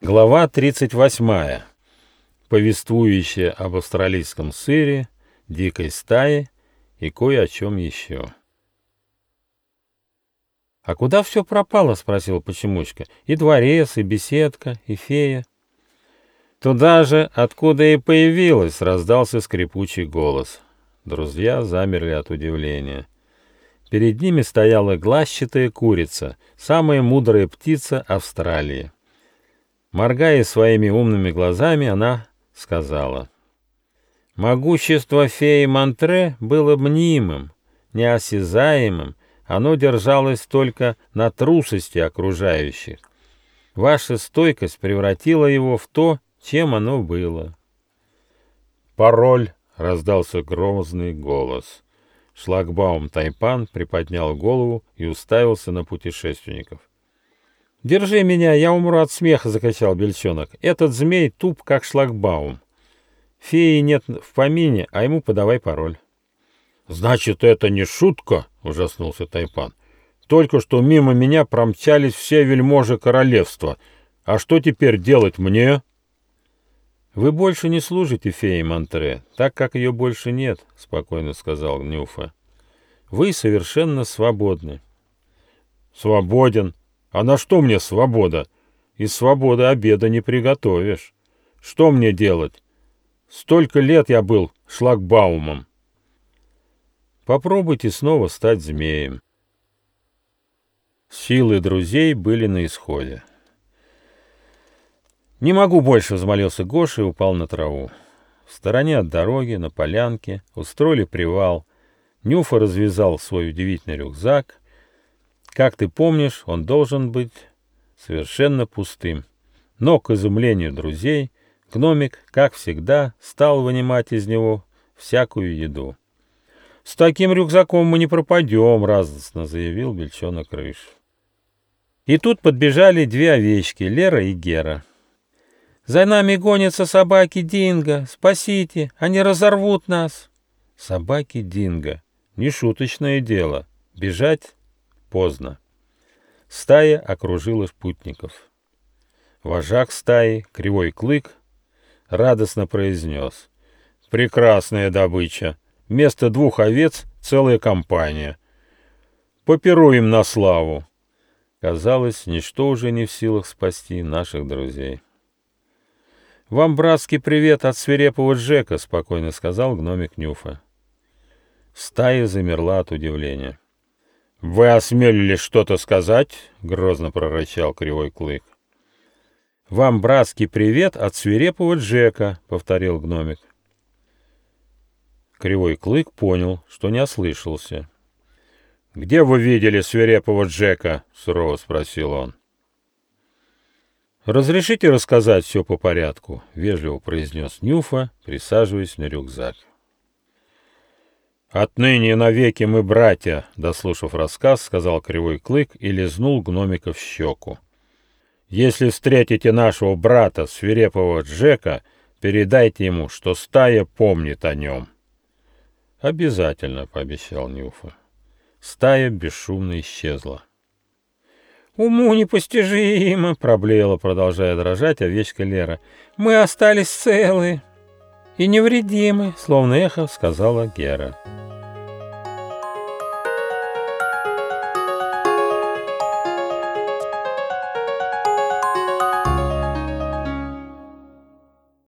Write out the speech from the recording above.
Глава 38, повествующая об австралийском сыре, дикой стае и кое о чем еще. «А куда все пропало?» — спросил Почемучка. «И дворец, и беседка, и фея». «Туда же, откуда и появилась», — раздался скрипучий голос. Друзья замерли от удивления. Перед ними стояла глазчатая курица, самая мудрая птица Австралии. Моргая своими умными глазами, она сказала: «Могущество феи Монтре было мнимым, неосязаемым, оно держалось только на трусости окружающих. Ваша стойкость превратила его в то, чем оно было». «Пароль!» — раздался грозный голос. Шлагбаум Тайпан приподнял голову и уставился на путешественников. «Держи меня, я умру от смеха!» — закричал Бельчонок. «Этот змей туп, как шлагбаум. Феи нет в помине, а ему подавай пароль». «Значит, это не шутка?» — ужаснулся Тайпан. «Только что мимо меня промчались все вельможи королевства. А что теперь делать мне?» «Вы больше не служите фее Монтре, так как ее больше нет», — спокойно сказал Нюфа. «Вы совершенно свободны». «Свободен? А на что мне свобода? Из свободы обеда не приготовишь. Что мне делать? Столько лет я был шлагбаумом». «Попробуйте снова стать змеем». Силы друзей были на исходе. «Не могу больше», — взмолился Гоша и упал на траву. В стороне от дороги, на полянке, устроили привал. Нюфа развязал свой удивительный рюкзак. Как ты помнишь, он должен быть совершенно пустым. Но, к изумлению друзей, гномик, как всегда, стал вынимать из него всякую еду. «С таким рюкзаком мы не пропадем», — радостно заявил Бельчонок Рыж. И тут подбежали две овечки, Лера и Гера. «За нами гонятся собаки Динго! Спасите! Они разорвут нас!» Собаки Динго. Нешуточное дело. Бежать поздно. Стая окружила спутников. Вожак стаи, Кривой Клык, радостно произнес: «Прекрасная добыча! Вместо 2 овец целая компания. Попируем на славу!» Казалось, ничто уже не в силах спасти наших друзей. «Вам братский привет от свирепого Джека», — спокойно сказал гномик Нюфа. Стая замерла от удивления. «Вы осмелились что-то сказать?» — грозно прорычал Кривой Клык. «Вам братский привет от свирепого Джека», — повторил гномик. Кривой Клык понял, что не ослышался. «Где вы видели свирепого Джека?» — сурово спросил он. «Разрешите рассказать все по порядку?» — вежливо произнес Нюфа, присаживаясь на рюкзак. «Отныне навеки мы братья», — дослушав рассказ, сказал Кривой Клык и лизнул гномика в щеку. «Если встретите нашего брата, свирепого Джека, передайте ему, что стая помнит о нем». «Обязательно», — пообещал Нюфа. Стая бесшумно исчезла. «Уму непостижимо!» — проблеяла, продолжая дрожать, овечка Лера. «Мы остались целы и невредимы», — словно эхо сказала Гера.